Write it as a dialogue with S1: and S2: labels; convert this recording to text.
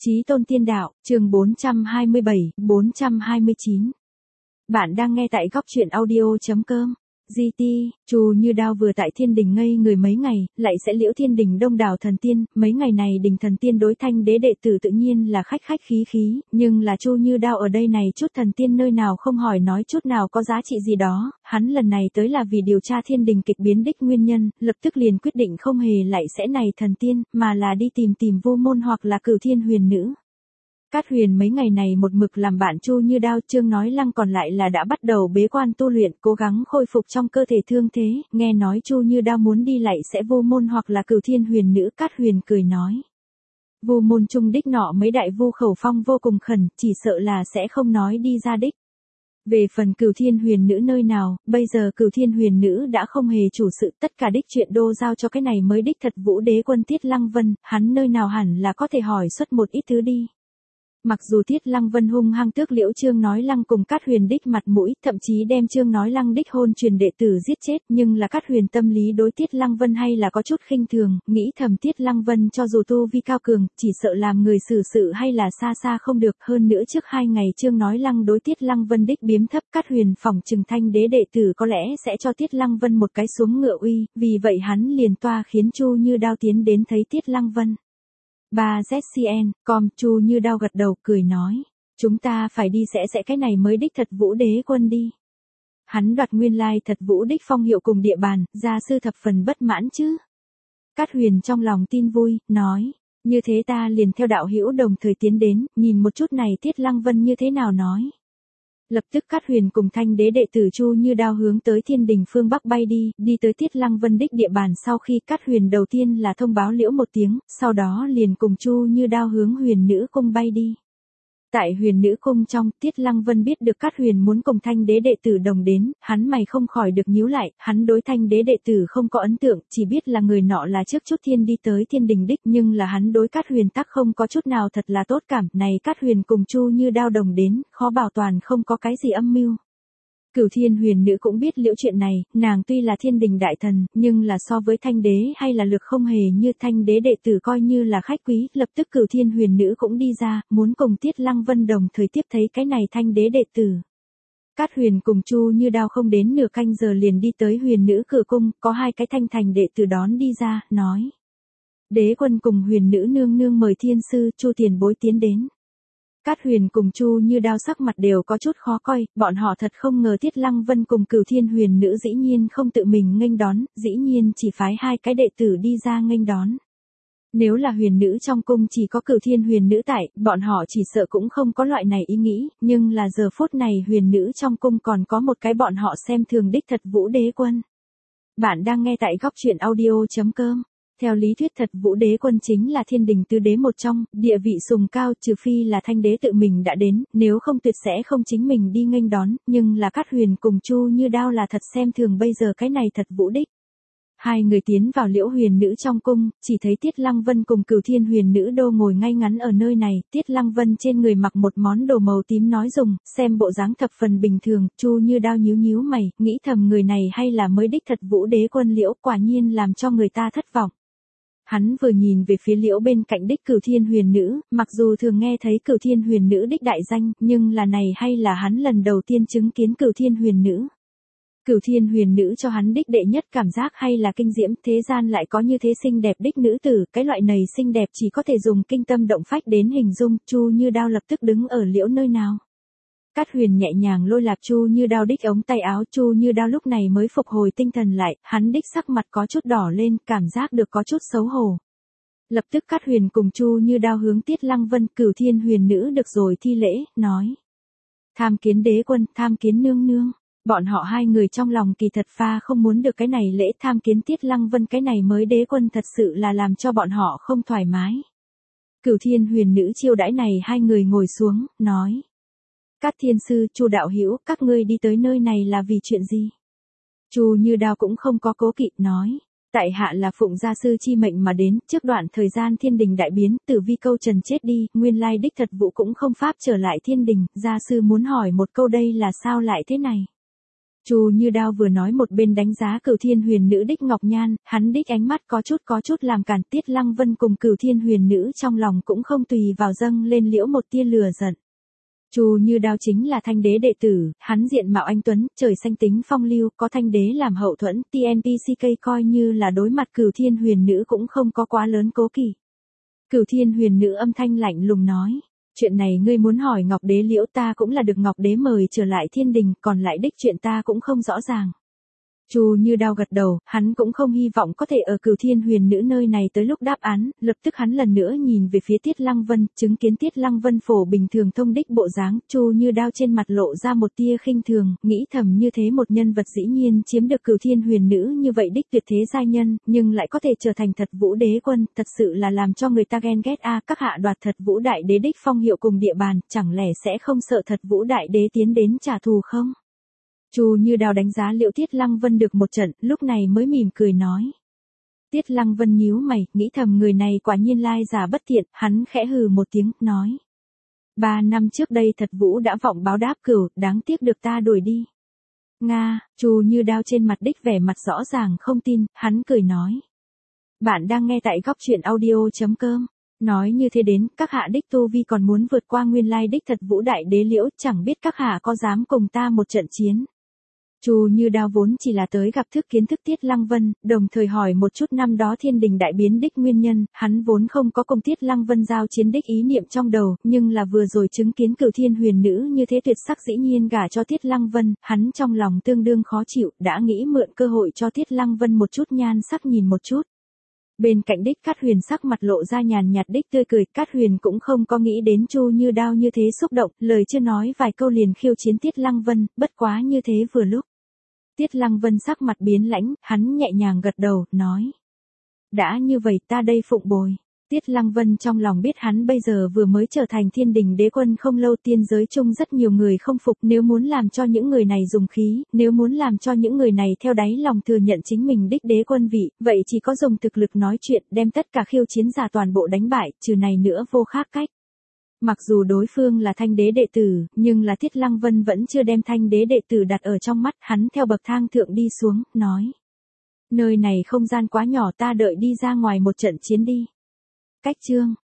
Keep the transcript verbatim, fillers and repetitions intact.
S1: Chí tôn tiên đạo, chương bốn trăm hai mươi bảy, bốn trăm hai mươi chín. Bạn đang nghe tại góc truyện audio.com. giê tê, Chu Như Đao vừa tại thiên đình ngây người mấy ngày, lại sẽ liễu thiên đình đông đảo thần tiên, mấy ngày này đình thần tiên đối thanh đế đệ tử tự nhiên là khách khách khí khí, nhưng là Chu Như Đao ở đây này chút thần tiên nơi nào không hỏi nói chút nào có giá trị gì đó, hắn lần này tới là vì điều tra thiên đình kịch biến đích nguyên nhân, lập tức liền quyết định không hề lại sẽ này thần tiên, mà là đi tìm tìm Vô Môn hoặc là Cửu Thiên Huyền Nữ. Cát Huyền mấy ngày này một mực làm bạn Chu Như Đao, Chương Nói Lăng còn lại là đã bắt đầu bế quan tu luyện, cố gắng khôi phục trong cơ thể thương thế, nghe nói Chu Như Đao muốn đi lại sẽ Vô Môn hoặc là Cửu Thiên Huyền Nữ, Cát Huyền cười nói. Vô Môn trung đích nọ mấy đại vu khẩu phong vô cùng khẩn, chỉ sợ là sẽ không nói đi ra đích. Về phần Cửu Thiên Huyền Nữ nơi nào, bây giờ Cửu Thiên Huyền Nữ đã không hề chủ sự, tất cả đích chuyện đô giao cho cái này mới đích thật Vũ Đế Quân Tiết Lăng Vân, hắn nơi nào hẳn là có thể hỏi xuất một ít thứ đi. Mặc dù Tiết Lăng Vân hung hăng tước liễu Chương Nói Lăng cùng Cát Huyền đích mặt mũi, thậm chí đem Chương Nói Lăng đích hôn truyền đệ tử giết chết, nhưng là Cát Huyền tâm lý đối Tiết Lăng Vân hay là có chút khinh thường, nghĩ thầm Tiết Lăng Vân cho dù tu vi cao cường, chỉ sợ làm người xử sự hay là xa xa không được, hơn nữa trước hai ngày Chương Nói Lăng đối Tiết Lăng Vân đích biếm thấp, Cát Huyền phỏng chừng thanh đế đệ tử có lẽ sẽ cho Tiết Lăng Vân một cái xuống ngựa uy, vì vậy hắn liền toa khiến Chu Như Đao tiến đến thấy Tiết Lăng Vân. ba Z C N, com, Chu Như Đao gật đầu, cười nói. Chúng ta phải đi sẽ sẽ cái này mới đích thật Vũ Đế Quân đi. Hắn đoạt nguyên lai thật Vũ đích phong hiệu cùng địa bàn, gia sư thập phần bất mãn chứ. Cát Huyền trong lòng tin vui, nói. Như thế ta liền theo đạo hữu đồng thời tiến đến, nhìn một chút này Tiết Lăng Vân như thế nào nói. Lập tức Cát Huyền cùng thanh đế đệ tử Chu Như Đao hướng tới thiên đình phương Bắc bay đi, đi tới Tiết Lăng Vân đích địa bàn, sau khi Cát Huyền đầu tiên là thông báo liễu một tiếng, sau đó liền cùng Chu Như Đao hướng Huyền Nữ Cung bay đi. Tại Huyền Nữ Cung trong, Tiết Lăng Vân biết được Cát Huyền muốn cùng thanh đế đệ tử đồng đến, hắn mày không khỏi được nhíu lại, hắn đối thanh đế đệ tử không có ấn tượng, chỉ biết là người nọ là trước chút thiên đi tới thiên đình đích, nhưng là hắn đối Cát Huyền tắc không có chút nào thật là tốt cảm, này Cát Huyền cùng Chu Như Đao đồng đến, khó bảo toàn không có cái gì âm mưu. Cửu Thiên Huyền Nữ cũng biết liễu chuyện này, nàng tuy là thiên đình đại thần, nhưng là so với thanh đế hay là lực không hề như thanh đế đệ tử coi như là khách quý, lập tức Cửu Thiên Huyền Nữ cũng đi ra, muốn cùng Tiết Lăng Vân đồng thời tiếp thấy cái này thanh đế đệ tử. Cát Huyền cùng Chu Như Đao không đến nửa canh giờ liền đi tới Huyền Nữ cửa cung, có hai cái thanh thành đệ tử đón đi ra, nói. Đế Quân cùng Huyền Nữ nương nương mời thiên sư, Chu tiền bối tiến đến. Cát Huyền cùng Chu Như Đao sắc mặt đều có chút khó coi, bọn họ thật không ngờ Tiết Lăng Vân cùng Cửu Thiên Huyền Nữ dĩ nhiên không tự mình nghênh đón, dĩ nhiên chỉ phái hai cái đệ tử đi ra nghênh đón. Nếu là huyền nữ trong cung chỉ có Cửu Thiên Huyền Nữ tại, bọn họ chỉ sợ cũng không có loại này ý nghĩ, nhưng là giờ phút này huyền nữ trong cung còn có một cái bọn họ xem thường đích thật Vũ Đế Quân. Bạn đang nghe tại góc truyện audio.com. Theo lý thuyết thật Vũ Đế Quân chính là thiên đình tứ đế một trong, địa vị sùng cao, trừ phi là thanh đế tự mình đã đến, nếu không tuyệt sẽ không chính mình đi nghênh đón, nhưng là Cát Huyền cùng Chu Như Đao là thật xem thường bây giờ cái này thật Vũ đích. Hai người tiến vào liễu huyền nữ trong cung, chỉ thấy Tiết Lăng Vân cùng Cửu Thiên Huyền Nữ đô ngồi ngay ngắn ở nơi này, Tiết Lăng Vân trên người mặc một món đồ màu tím nói dùng, xem bộ dáng thập phần bình thường, Chu Như Đao nhíu nhíu mày, nghĩ thầm người này hay là mới đích thật Vũ Đế Quân liễu, quả nhiên làm cho người ta thất vọng. Hắn vừa nhìn về phía liễu bên cạnh đích Cửu Thiên Huyền Nữ, mặc dù thường nghe thấy Cửu Thiên Huyền Nữ đích đại danh, nhưng là này hay là hắn lần đầu tiên chứng kiến Cửu Thiên Huyền Nữ. Cửu Thiên Huyền Nữ cho hắn đích đệ nhất cảm giác hay là kinh diễm, thế gian lại có như thế xinh đẹp đích nữ tử, cái loại này xinh đẹp chỉ có thể dùng kinh tâm động phách đến hình dung, Chu Như Đao lập tức đứng ở liễu nơi nào. Cát Huyền nhẹ nhàng lôi lạc Chu Như Đao đích ống tay áo, Chu Như Đao lúc này mới phục hồi tinh thần lại, hắn đích sắc mặt có chút đỏ lên, cảm giác được có chút xấu hổ. Lập tức Cát Huyền cùng Chu Như Đao hướng Tiết Lăng Vân, Cửu Thiên Huyền Nữ được rồi thi lễ, nói. Tham kiến Đế Quân, tham kiến nương nương. Bọn họ hai người trong lòng kỳ thật pha không muốn được cái này lễ tham kiến Tiết Lăng Vân, cái này mới Đế Quân thật sự là làm cho bọn họ không thoải mái. Cửu Thiên Huyền Nữ chiêu đãi này hai người ngồi xuống, nói. Cát Thiên Sư, Chu đạo hữu, các ngươi đi tới nơi này là vì chuyện gì? Chu Như Đao cũng không có cố kỵ, nói. Tại hạ là phụng gia sư chi mệnh mà đến, trước đoạn thời gian thiên đình đại biến, Tử Vi câu trần chết đi, nguyên lai đích thật Vũ cũng không pháp trở lại thiên đình, gia sư muốn hỏi một câu đây là sao lại thế này? Chu Như Đao vừa nói một bên đánh giá Cửu Thiên Huyền Nữ đích ngọc nhan, hắn đích ánh mắt có chút có chút làm cản. Tiết Lăng Vân cùng Cửu Thiên Huyền Nữ trong lòng cũng không tùy vào dâng lên liễu một tia lửa giận. Chu Như Đao chính là Thanh Đế đệ tử, hắn diện mạo anh tuấn, trời xanh tính phong lưu, có Thanh Đế làm hậu thuẫn, tê en pê xê ca coi như là đối mặt Cửu Thiên Huyền Nữ cũng không có quá lớn cố kỵ. Cửu Thiên Huyền Nữ âm thanh lạnh lùng nói, chuyện này ngươi muốn hỏi Ngọc Đế liễu, ta cũng là được Ngọc Đế mời trở lại thiên đình, còn lại đích chuyện ta cũng không rõ ràng. Chu Như Đao gật đầu, hắn cũng không hy vọng có thể ở Cửu Thiên Huyền Nữ nơi này tới lúc đáp án, lập tức hắn lần nữa nhìn về phía Tiết Lăng Vân, chứng kiến Tiết Lăng Vân phổ bình thường thông đích bộ dáng, Chu Như Đao trên mặt lộ ra một tia khinh thường, nghĩ thầm như thế một nhân vật dĩ nhiên chiếm được Cửu Thiên Huyền Nữ như vậy đích tuyệt thế giai nhân, nhưng lại có thể trở thành Thật Vũ Đế Quân, thật sự là làm cho người ta ghen ghét a. Các hạ đoạt Thật Vũ Đại Đế đích phong hiệu cùng địa bàn, chẳng lẽ sẽ không sợ Thật Vũ Đại Đế tiến đến trả thù không? Chu Như Đao đánh giá liệu Tiết Lăng Vân được một trận, lúc này mới mỉm cười nói. Tiết Lăng Vân nhíu mày, nghĩ thầm người này quả nhiên lai giả bất thiện, hắn khẽ hừ một tiếng, nói. Ba năm trước đây Thật Vũ đã vọng báo đáp cửu, đáng tiếc được ta đuổi đi. Nga, Chu Như Đao trên mặt đích vẻ mặt rõ ràng không tin, hắn cười nói. Bạn đang nghe tại góc truyện audio chấm com. Nói như thế đến, các hạ đích tu vi còn muốn vượt qua nguyên lai đích Thật Vũ Đại Đế liễu, chẳng biết các hạ có dám cùng ta một trận chiến. Chu Như Đao vốn chỉ là tới gặp thức kiến thức Tiết Lăng Vân, đồng thời hỏi một chút năm đó thiên đình đại biến đích nguyên nhân, hắn vốn không có cùng Tiết Lăng Vân giao chiến đích ý niệm trong đầu, nhưng là vừa rồi chứng kiến Cửu Thiên Huyền Nữ như thế tuyệt sắc dĩ nhiên gả cho Tiết Lăng Vân, hắn trong lòng tương đương khó chịu, đã nghĩ mượn cơ hội cho Tiết Lăng Vân một chút nhan sắc nhìn một chút. Bên cạnh đích Cát Huyền sắc mặt lộ ra nhàn nhạt đích tươi cười, Cát Huyền cũng không có nghĩ đến Chu Như Đao như thế xúc động, lời chưa nói vài câu liền khiêu chiến Tiết Lăng Vân, bất quá như thế vừa lúc. Tiết Lăng Vân sắc mặt biến lãnh, hắn nhẹ nhàng gật đầu, nói. Đã như vậy ta đây phụng bồi. Tiết Lăng Vân trong lòng biết hắn bây giờ vừa mới trở thành thiên đình đế quân không lâu, tiên giới chung rất nhiều người không phục, nếu muốn làm cho những người này dùng khí, nếu muốn làm cho những người này theo đáy lòng thừa nhận chính mình đích đế quân vị, vậy chỉ có dùng thực lực nói chuyện, đem tất cả khiêu chiến giả toàn bộ đánh bại, trừ này nữa vô khác cách. Mặc dù đối phương là Thanh Đế đệ tử, nhưng là Tiết Lăng Vân vẫn chưa đem Thanh Đế đệ tử đặt ở trong mắt, hắn theo bậc thang thượng đi xuống, nói. Nơi này không gian quá nhỏ, ta đợi đi ra ngoài một trận chiến đi. Cách chương,